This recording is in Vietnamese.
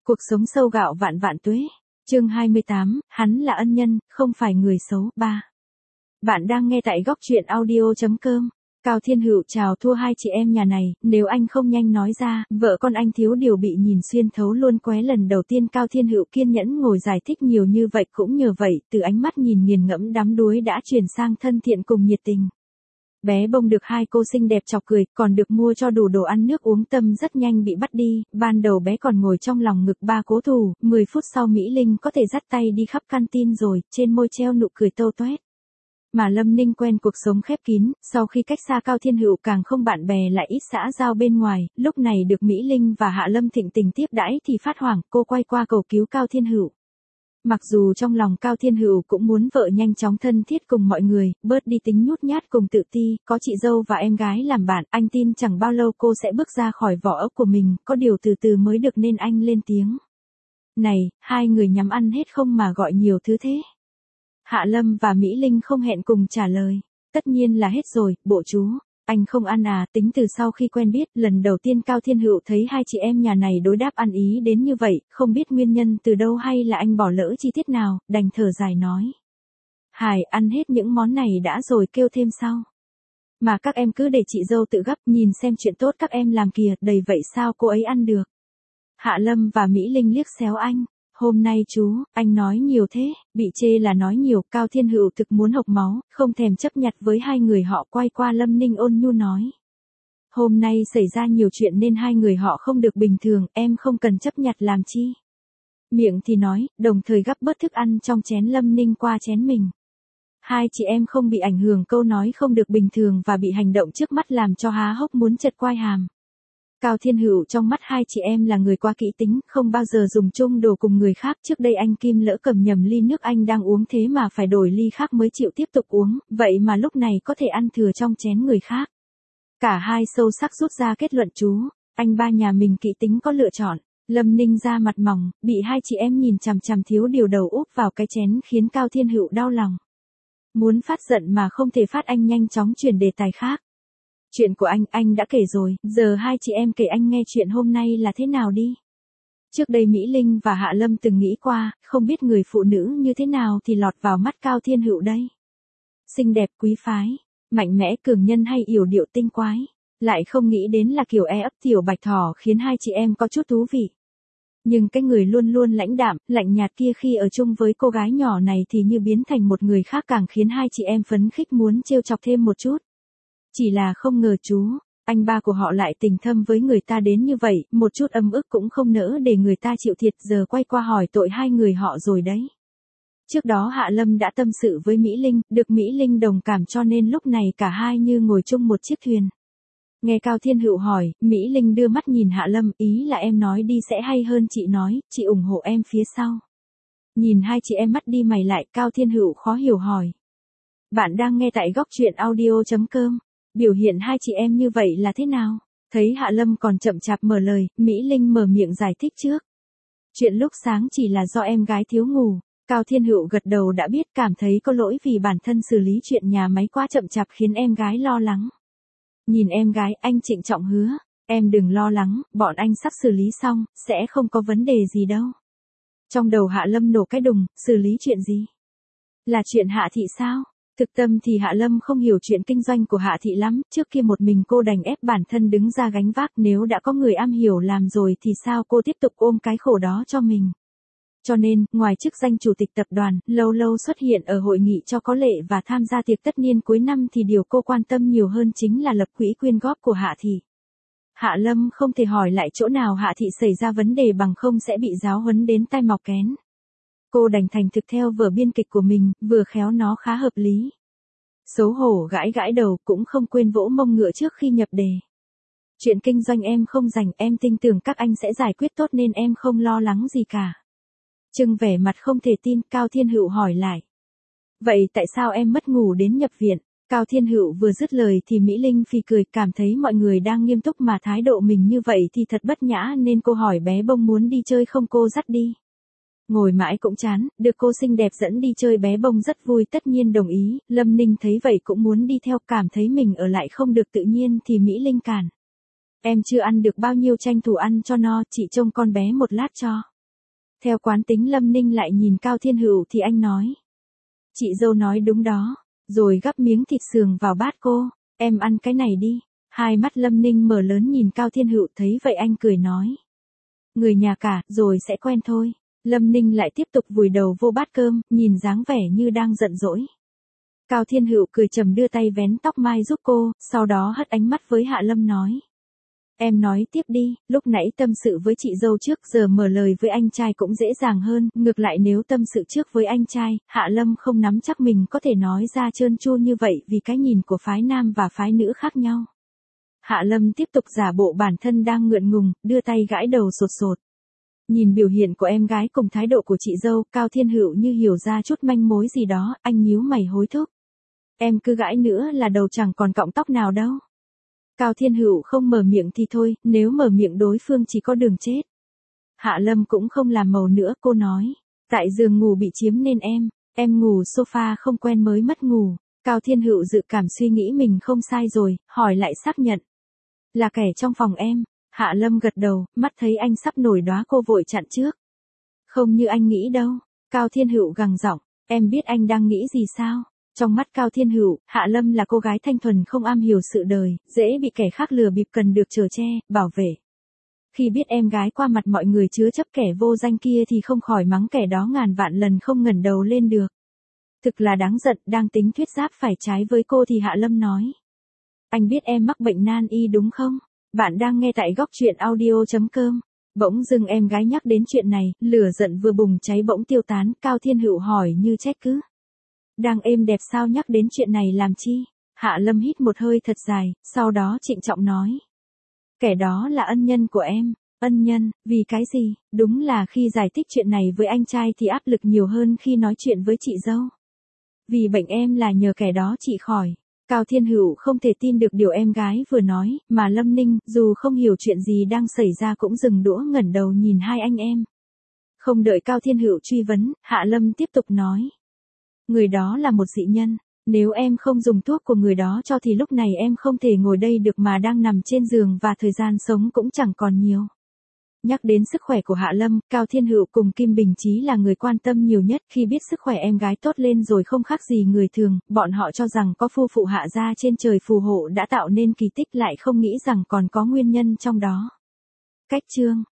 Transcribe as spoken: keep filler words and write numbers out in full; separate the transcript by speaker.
Speaker 1: Cuộc sống sâu gạo vạn vạn tuế. Chương hai mươi tám, hắn là ân nhân, không phải người xấu. ba. Bạn đang nghe tại góc truyện audio chấm com. Cao Thiên Hựu chào thua hai chị em nhà này, nếu anh không nhanh nói ra, vợ con anh thiếu điều bị nhìn xuyên thấu luôn qué. Lần đầu tiên Cao Thiên Hựu kiên nhẫn ngồi giải thích nhiều như vậy, cũng nhờ vậy, từ ánh mắt nhìn nghiền ngẫm đắm đuối đã chuyển sang thân thiện cùng nhiệt tình. Bé Bông được hai cô xinh đẹp chọc cười, còn được mua cho đủ đồ ăn nước uống. Tâm rất nhanh bị bắt đi, ban đầu bé còn ngồi trong lòng ngực ba cố thủ, mười phút sau Mỹ Linh có thể dắt tay đi khắp canteen rồi, trên môi treo nụ cười tâu toét. Mà Lâm Ninh quen cuộc sống khép kín, sau khi cách xa Cao Thiên Hựu càng không bạn bè lại ít xã giao bên ngoài, lúc này được Mỹ Linh và Hạ Lâm thịnh tình tiếp đãi thì phát hoảng, cô quay qua cầu cứu Cao Thiên Hựu. Mặc dù trong lòng Cao Thiên Hựu cũng muốn vợ nhanh chóng thân thiết cùng mọi người, bớt đi tính nhút nhát cùng tự ti, có chị dâu và em gái làm bạn, anh tin chẳng bao lâu cô sẽ bước ra khỏi vỏ ốc của mình, có điều từ từ mới được nên anh lên tiếng. Này, hai người nhắm ăn hết không mà gọi nhiều thứ thế? Hạ Lâm và Mỹ Linh không hẹn cùng trả lời. Tất nhiên là hết rồi, bộ chú. Anh không ăn à? Tính từ sau khi quen biết, lần đầu tiên Cao Thiên Hựu thấy hai chị em nhà này đối đáp ăn ý đến như vậy, không biết nguyên nhân từ đâu hay là anh bỏ lỡ chi tiết nào, đành thở dài nói. Hải, ăn hết những món này đã rồi kêu thêm sau. Mà các em cứ để chị dâu tự gấp, nhìn xem chuyện tốt các em làm kìa, đầy vậy sao cô ấy ăn được. Hạ Lâm và Mỹ Linh liếc xéo anh. Hôm nay chú, anh nói nhiều thế, bị chê là nói nhiều. Cao Thiên Hựu thực muốn hộc máu, không thèm chấp nhặt với hai người họ, quay qua Lâm Ninh ôn nhu nói. Hôm nay xảy ra nhiều chuyện nên hai người họ không được bình thường, em không cần chấp nhặt làm chi. Miệng thì nói, đồng thời gắp bớt thức ăn trong chén Lâm Ninh qua chén mình. Hai chị em không bị ảnh hưởng câu nói không được bình thường và bị hành động trước mắt làm cho há hốc muốn chật quai hàm. Cao Thiên Hựu trong mắt hai chị em là người quá kỹ tính, không bao giờ dùng chung đồ cùng người khác. Trước đây anh Kim lỡ cầm nhầm ly nước anh đang uống thế mà phải đổi ly khác mới chịu tiếp tục uống, vậy mà lúc này có thể ăn thừa trong chén người khác. Cả hai sâu sắc rút ra kết luận chú, anh ba nhà mình kỹ tính có lựa chọn. Lâm Ninh ra mặt mỏng, bị hai chị em nhìn chằm chằm thiếu điều đầu úp vào cái chén khiến Cao Thiên Hựu đau lòng. Muốn phát giận mà không thể phát, anh nhanh chóng chuyển đề tài khác. Chuyện của anh, anh đã kể rồi, giờ hai chị em kể anh nghe chuyện hôm nay là thế nào đi. Trước đây Mỹ Linh và Hạ Lâm từng nghĩ qua, không biết người phụ nữ như thế nào thì lọt vào mắt Cao Thiên Hựu đây. Xinh đẹp quý phái, mạnh mẽ cường nhân hay yểu điệu tinh quái. Lại không nghĩ đến là kiểu e ấp tiểu bạch thỏ khiến hai chị em có chút thú vị. Nhưng cái người luôn luôn lãnh đạm, lạnh nhạt kia khi ở chung với cô gái nhỏ này thì như biến thành một người khác, càng khiến hai chị em phấn khích muốn trêu chọc thêm một chút. Chỉ là không ngờ chú, anh ba của họ lại tình thâm với người ta đến như vậy, một chút ấm ức cũng không nỡ để người ta chịu thiệt, giờ quay qua hỏi tội hai người họ rồi đấy. Trước đó Hạ Lâm đã tâm sự với Mỹ Linh, được Mỹ Linh đồng cảm cho nên lúc này cả hai như ngồi chung một chiếc thuyền. Nghe Cao Thiên Hựu hỏi, Mỹ Linh đưa mắt nhìn Hạ Lâm, ý là em nói đi sẽ hay hơn chị nói, chị ủng hộ em phía sau. Nhìn hai chị em mắt đi mày lại, Cao Thiên Hựu khó hiểu hỏi. Bạn đang nghe tại góc truyện audio chấm com. Biểu hiện hai chị em như vậy là thế nào? Thấy Hạ Lâm còn chậm chạp mở lời, Mỹ Linh mở miệng giải thích trước. Chuyện lúc sáng chỉ là do em gái thiếu ngủ. Cao Thiên Hựu gật đầu đã biết, cảm thấy có lỗi vì bản thân xử lý chuyện nhà máy quá chậm chạp khiến em gái lo lắng. Nhìn em gái, anh trịnh trọng hứa, em đừng lo lắng, bọn anh sắp xử lý xong, sẽ không có vấn đề gì đâu. Trong đầu Hạ Lâm nổ cái đùng, xử lý chuyện gì? Là chuyện Hạ Thị sao? Thực tâm thì Hạ Lâm không hiểu chuyện kinh doanh của Hạ Thị lắm, trước kia một mình cô đành ép bản thân đứng ra gánh vác, nếu đã có người am hiểu làm rồi thì sao cô tiếp tục ôm cái khổ đó cho mình. Cho nên, ngoài chức danh chủ tịch tập đoàn, lâu lâu xuất hiện ở hội nghị cho có lệ và tham gia tiệc tất niên cuối năm thì điều cô quan tâm nhiều hơn chính là lập quỹ quyên góp của Hạ Thị. Hạ Lâm không thể hỏi lại chỗ nào Hạ Thị xảy ra vấn đề bằng không sẽ bị giáo huấn đến tai mọc kén. Cô đành thành thực theo vở biên kịch của mình, vừa khéo nó khá hợp lý. Xấu hổ gãi gãi đầu cũng không quên vỗ mông ngựa trước khi nhập đề. Chuyện kinh doanh em không rành, em tin tưởng các anh sẽ giải quyết tốt nên em không lo lắng gì cả. Trưng vẻ mặt không thể tin, Cao Thiên Hựu hỏi lại. Vậy tại sao em mất ngủ đến nhập viện? Cao Thiên Hựu vừa dứt lời thì Mỹ Linh phì cười, cảm thấy mọi người đang nghiêm túc mà thái độ mình như vậy thì thật bất nhã nên cô hỏi bé Bông muốn đi chơi không cô dắt đi. Ngồi mãi cũng chán, được cô xinh đẹp dẫn đi chơi bé Bông rất vui, tất nhiên đồng ý. Lâm Ninh thấy vậy cũng muốn đi theo, cảm thấy mình ở lại không được tự nhiên thì Mỹ Linh cản. Em chưa ăn được bao nhiêu tranh thủ ăn cho no, chị trông con bé một lát cho. Theo quán tính Lâm Ninh lại nhìn Cao Thiên Hữu thì anh nói. Chị dâu nói đúng đó, rồi gắp miếng thịt sườn vào bát cô, em ăn cái này đi. Hai mắt Lâm Ninh mở lớn nhìn Cao Thiên Hữu thấy vậy anh cười nói. Người nhà cả, rồi sẽ quen thôi. Lâm Ninh lại tiếp tục vùi đầu vô bát cơm, nhìn dáng vẻ như đang giận dỗi. Cao Thiên Hữu cười trầm đưa tay vén tóc mai giúp cô, sau đó hất ánh mắt với Hạ Lâm nói. Em nói tiếp đi, lúc nãy tâm sự với chị dâu trước giờ mở lời với anh trai cũng dễ dàng hơn, ngược lại nếu tâm sự trước với anh trai, Hạ Lâm không nắm chắc mình có thể nói ra trơn tru như vậy vì cái nhìn của phái nam và phái nữ khác nhau. Hạ Lâm tiếp tục giả bộ bản thân đang ngượng ngùng, đưa tay gãi đầu sột sột. Nhìn biểu hiện của em gái cùng thái độ của chị dâu, Cao Thiên Hữu như hiểu ra chút manh mối gì đó, anh nhíu mày hối thúc. Em cứ gãi nữa là đầu chẳng còn cọng tóc nào đâu. Cao Thiên Hữu không mở miệng thì thôi, nếu mở miệng đối phương chỉ có đường chết. Hạ Lâm cũng không làm màu nữa, cô nói. Tại giường ngủ bị chiếm nên em, em ngủ sofa không quen mới mất ngủ. Cao Thiên Hữu dự cảm suy nghĩ mình không sai rồi, hỏi lại xác nhận. Là kẻ trong phòng em. Hạ Lâm gật đầu, mắt thấy anh sắp nổi đóa cô vội chặn trước. Không như anh nghĩ đâu. Cao Thiên Hữu gằn giọng, em biết anh đang nghĩ gì sao? Trong mắt Cao Thiên Hữu, Hạ Lâm là cô gái thanh thuần không am hiểu sự đời, dễ bị kẻ khác lừa bịp cần được chở che, bảo vệ. Khi biết em gái qua mặt mọi người chứa chấp kẻ vô danh kia thì không khỏi mắng kẻ đó ngàn vạn lần không ngẩng đầu lên được. Thực là đáng giận, đang tính thuyết giáp phải trái với cô thì Hạ Lâm nói. Anh biết em mắc bệnh nan y đúng không? Bạn đang nghe tại góc truyện audio chấm com. Bỗng dưng em gái nhắc đến chuyện này, lửa giận vừa bùng cháy bỗng tiêu tán, Cao Thiên Hữu hỏi như trách cứ. Đang êm đẹp sao nhắc đến chuyện này làm chi? Hạ Lâm hít một hơi thật dài, sau đó trịnh trọng nói. Kẻ đó là ân nhân của em. Ân nhân, vì cái gì? Đúng là khi giải thích chuyện này với anh trai thì áp lực nhiều hơn khi nói chuyện với chị dâu. Vì bệnh em là nhờ kẻ đó trị khỏi. Cao Thiên Hữu không thể tin được điều em gái vừa nói, mà Lâm Ninh, dù không hiểu chuyện gì đang xảy ra cũng dừng đũa ngẩng đầu nhìn hai anh em. Không đợi Cao Thiên Hữu truy vấn, Hạ Lâm tiếp tục nói. Người đó là một dị nhân, nếu em không dùng thuốc của người đó cho thì lúc này em không thể ngồi đây được mà đang nằm trên giường và thời gian sống cũng chẳng còn nhiều. Nhắc đến sức khỏe của Hạ Lâm, Cao Thiên Hữu cùng Kim Bình Chí là người quan tâm nhiều nhất khi biết sức khỏe em gái tốt lên rồi không khác gì người thường, bọn họ cho rằng có phu phụ Hạ gia trên trời phù hộ đã tạo nên kỳ tích lại không nghĩ rằng còn có nguyên nhân trong đó. Cách chương